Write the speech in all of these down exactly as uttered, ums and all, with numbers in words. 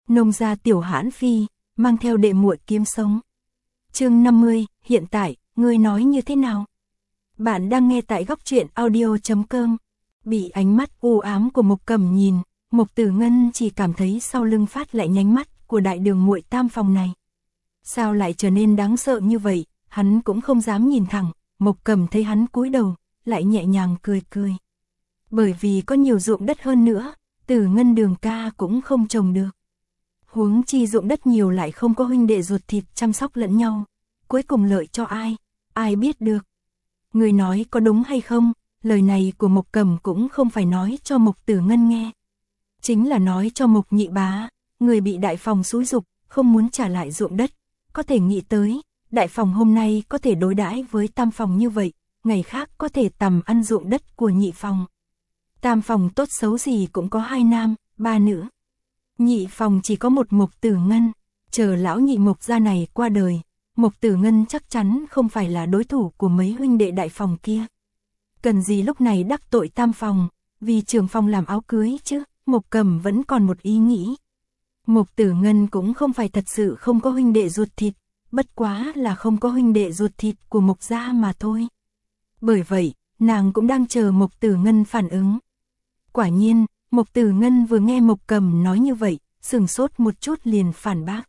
Nông gia Tiểu Hãn Phi, mang theo đệ muội kiếm sống. Chương năm mươi, hiện tại, ngươi nói như thế nào? Bạn đang nghe tại góc truyện audio chấm com. Bị ánh mắt u ám của Mộc Cẩm nhìn, Mộc Tử Ngân chỉ cảm thấy sau lưng phát lại nhánh mắt của đại đường muội tam phòng này. Sao lại trở nên đáng sợ như vậy, hắn cũng không dám nhìn thẳng, Mộc Cẩm thấy hắn cúi đầu, lại nhẹ nhàng cười cười. Bởi vì có nhiều ruộng đất hơn nữa, Tử Ngân đường ca cũng không trồng được. Huống chi ruộng đất nhiều lại không có huynh đệ ruột thịt chăm sóc lẫn nhau, cuối cùng lợi cho ai, ai biết được. Người nói có đúng hay không, lời này của Mộc Cẩm cũng không phải nói cho Mộc Tử Ngân nghe. Chính là nói cho Mộc nhị bá, người bị đại phòng xúi giục, không muốn trả lại ruộng đất. Có thể nghĩ tới, đại phòng hôm nay có thể đối đãi với tam phòng như vậy, ngày khác có thể tầm ăn ruộng đất của nhị phòng. Tam phòng tốt xấu gì cũng có hai nam, ba nữ. Nhị phòng chỉ có một Mộc Tử Ngân, chờ lão nhị Mộc gia này qua đời, Mộc Tử Ngân chắc chắn không phải là đối thủ của mấy huynh đệ đại phòng kia. Cần gì lúc này đắc tội tam phòng, vì trưởng phòng làm áo cưới chứ, Mộc Cẩm vẫn còn một ý nghĩ. Mộc Tử Ngân cũng không phải thật sự không có huynh đệ ruột thịt, bất quá là không có huynh đệ ruột thịt của Mộc gia mà thôi. Bởi vậy, nàng cũng đang chờ Mộc Tử Ngân phản ứng. Quả nhiên, Mộc Tử Ngân vừa nghe Mộc Cẩm nói như vậy, sửng sốt một chút liền phản bác.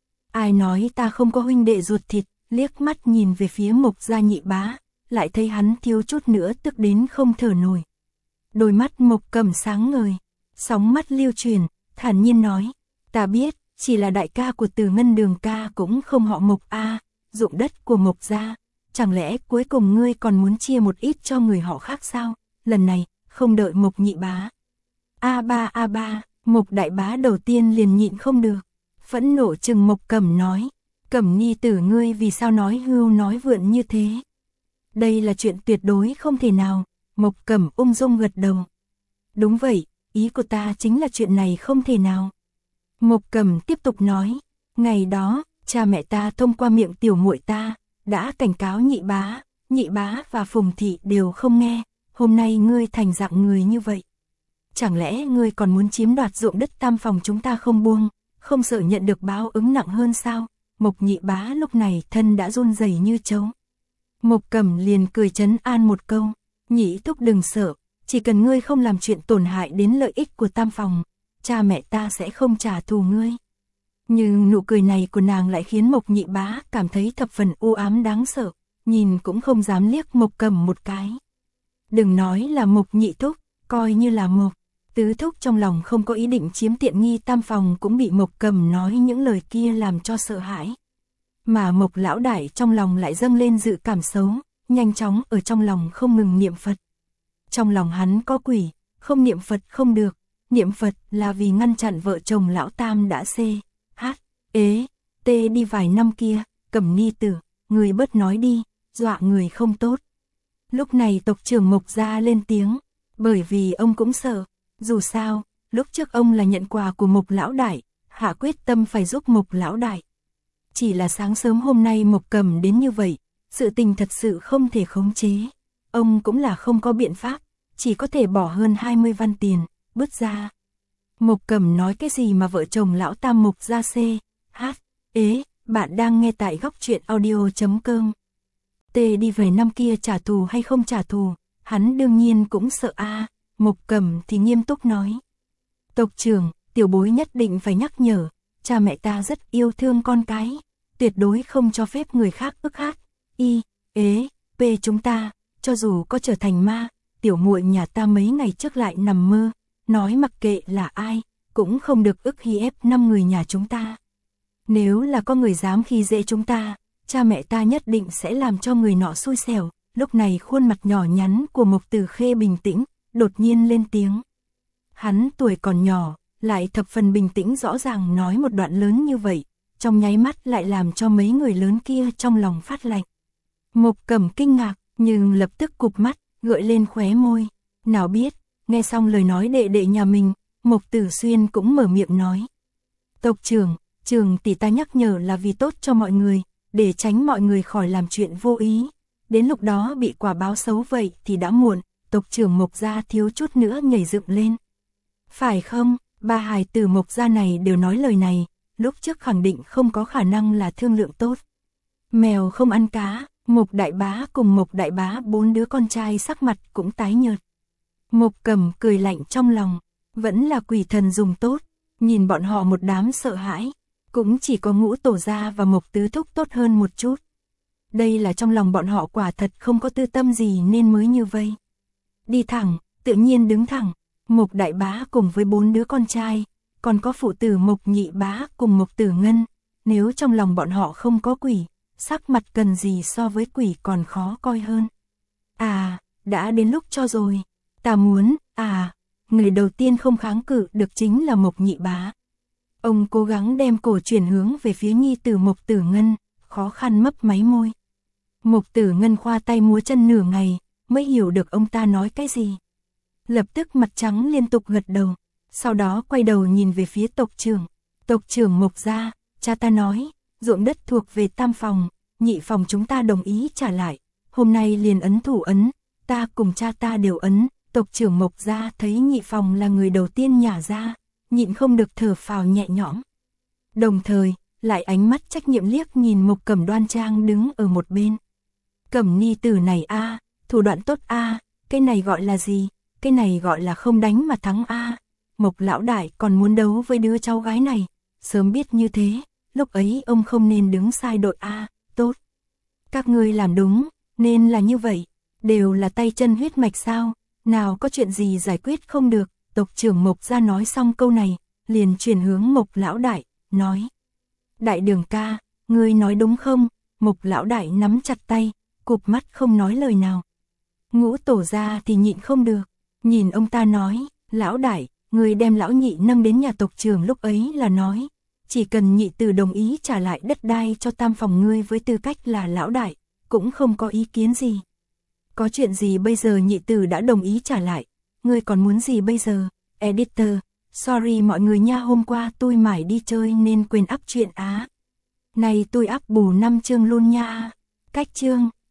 Ai nói ta không có huynh đệ ruột thịt, liếc mắt nhìn về phía Mộc gia nhị bá, lại thấy hắn thiếu chút nữa tức đến không thở nổi. Đôi mắt Mộc Cẩm sáng ngời, sóng mắt lưu truyền, thản nhiên nói, ta biết, chỉ là đại ca của Tử Ngân đường ca cũng không họ Mộc a, ruộng đất của Mộc gia, chẳng lẽ cuối cùng ngươi còn muốn chia một ít cho người họ khác sao? Lần này, không đợi Mộc nhị bá. A ba a ba, Mộc đại bá đầu tiên liền nhịn không được, phẫn nộ chừng Mộc Cẩm nói, Cẩm nhi tử ngươi vì sao nói hưu nói vượn như thế? Đây là chuyện tuyệt đối không thể nào, Mộc Cẩm ung dung gật đầu. Đúng vậy, ý của ta chính là chuyện này không thể nào. Mộc Cẩm tiếp tục nói, ngày đó, cha mẹ ta thông qua miệng tiểu muội ta, đã cảnh cáo nhị bá, nhị bá và Phùng thị đều không nghe, hôm nay ngươi thành dạng người như vậy. Chẳng lẽ ngươi còn muốn chiếm đoạt ruộng đất tam phòng chúng ta không buông, không sợ nhận được báo ứng nặng hơn sao? Mộc nhị bá lúc này thân đã run rẩy như trâu. Mộc Cẩm liền cười trấn an một câu, nhị thúc đừng sợ, chỉ cần ngươi không làm chuyện tổn hại đến lợi ích của tam phòng, cha mẹ ta sẽ không trả thù ngươi. Nhưng nụ cười này của nàng lại khiến Mộc nhị bá cảm thấy thập phần u ám đáng sợ, nhìn cũng không dám liếc Mộc Cẩm một cái. Đừng nói là Mộc nhị thúc, coi như là Mộc tứ thúc trong lòng không có ý định chiếm tiện nghi tam phòng cũng bị Mộc Cẩm nói những lời kia làm cho sợ hãi. Mà Mộc lão đại trong lòng lại dâng lên dự cảm xấu, nhanh chóng ở trong lòng không ngừng niệm Phật. Trong lòng hắn có quỷ, không niệm Phật không được, niệm Phật là vì ngăn chặn vợ chồng lão tam đã xê, hát, ế, tê đi vài năm kia, Cẩm nhi tử, người bớt nói đi, dọa người không tốt. Lúc này tộc trưởng Mộc gia lên tiếng, bởi vì ông cũng sợ, dù sao, lúc trước ông là nhận quà của Mộc lão đại, hạ quyết tâm phải giúp Mộc lão đại. Chỉ là sáng sớm hôm nay Mộc Cẩm đến như vậy, sự tình thật sự không thể khống chế. Ông cũng là không có biện pháp, chỉ có thể bỏ hơn hai mươi văn tiền, bứt ra. Mộc Cẩm nói cái gì mà vợ chồng lão tam Mộc gia xê, hát, ế, bạn đang nghe tại góc truyện audio chấm com. Tê đi về năm kia trả thù hay không trả thù, hắn đương nhiên cũng sợ a. À. Mộc Cẩm thì nghiêm túc nói. Tộc trưởng, tiểu bối nhất định phải nhắc nhở, cha mẹ ta rất yêu thương con cái, tuyệt đối không cho phép người khác ức hát, y, ế, p chúng ta, cho dù có trở thành ma, tiểu muội nhà ta mấy ngày trước lại nằm mơ, nói mặc kệ là ai, cũng không được ức hi ép năm người nhà chúng ta. Nếu là có người dám khi dễ chúng ta, cha mẹ ta nhất định sẽ làm cho người nọ xui xẻo. Lúc này khuôn mặt nhỏ nhắn của Mộc Tử Khê bình tĩnh, đột nhiên lên tiếng. Hắn tuổi còn nhỏ, lại thập phần bình tĩnh rõ ràng nói một đoạn lớn như vậy, trong nháy mắt lại làm cho mấy người lớn kia trong lòng phát lạnh. Mộc Cẩm kinh ngạc, nhưng lập tức cụp mắt, gợi lên khóe môi. Nào biết, nghe xong lời nói đệ đệ nhà mình, Mộc Tử Xuyên cũng mở miệng nói. Tộc trưởng, trường tỷ ta nhắc nhở là vì tốt cho mọi người, để tránh mọi người khỏi làm chuyện vô ý. Đến lúc đó bị quả báo xấu vậy thì đã muộn, tộc trưởng Mộc gia thiếu chút nữa nhảy dựng lên. Phải không, Ba hài tử Mộc gia này đều nói lời này, lúc trước khẳng định không có khả năng là thương lượng tốt. Mèo không ăn cá, Mộc đại bá cùng Mộc đại bá bốn đứa con trai sắc mặt cũng tái nhợt. Mộc Cẩm cười lạnh trong lòng, vẫn là quỷ thần dùng tốt, nhìn bọn họ một đám sợ hãi, cũng chỉ có Ngũ tổ gia và Mộc tứ thúc tốt hơn một chút. Đây là trong lòng bọn họ quả thật không có tư tâm gì nên mới như vây. Đi thẳng, tự nhiên đứng thẳng, Mộc đại bá cùng với bốn đứa con trai, còn có phụ tử Mộc nhị bá cùng Mộc Tử Ngân, nếu trong lòng bọn họ không có quỷ, sắc mặt cần gì so với quỷ còn khó coi hơn. À, đã đến lúc cho rồi, ta muốn, à, người đầu tiên không kháng cự được chính là Mộc nhị bá. Ông cố gắng đem cổ chuyển hướng về phía nhi tử Mộc Tử Ngân, khó khăn mấp máy môi. Mộc Tử Ngân khoa tay múa chân nửa ngày, mới hiểu được ông ta nói cái gì. Lập tức mặt trắng liên tục gật đầu, sau đó quay đầu nhìn về phía tộc trưởng. Tộc trưởng Mộc gia, cha ta nói, ruộng đất thuộc về tam phòng, nhị phòng chúng ta đồng ý trả lại, hôm nay liền ấn thủ ấn, ta cùng cha ta đều ấn. Tộc trưởng Mộc gia thấy nhị phòng là người đầu tiên nhả ra, nhịn không được thở phào nhẹ nhõm. Đồng thời, lại ánh mắt trách nhiệm liếc nhìn Mộc Cẩm đoan trang đứng ở một bên. Cẩm ni tử này a, thủ đoạn tốt a, cái này gọi là gì? Cái này gọi là không đánh mà thắng a. Mộc lão đại còn muốn đấu với đứa cháu gái này, sớm biết như thế, lúc ấy ông không nên đứng sai đội a, tốt. Các ngươi làm đúng, nên là như vậy, đều là tay chân huyết mạch sao? Nào có chuyện gì giải quyết không được. Tộc trưởng Mộc gia nói xong câu này, liền chuyển hướng Mộc lão đại, nói: "Đại đường ca, ngươi nói đúng không?" Mộc lão đại nắm chặt tay, cụp mắt không nói lời nào. Ngũ tổ gia thì nhịn không được, nhìn ông ta nói: "Lão đại, ngươi đem lão nhị nâng đến nhà tộc trưởng lúc ấy là nói, chỉ cần nhị tử đồng ý trả lại đất đai cho tam phòng ngươi với tư cách là lão đại, cũng không có ý kiến gì. Có chuyện gì bây giờ nhị tử đã đồng ý trả lại, ngươi còn muốn gì bây giờ?" Editor, sorry mọi người nha, hôm qua tôi mải đi chơi nên quên up chuyện á. Này tôi up bù năm chương luôn nha. Cách chương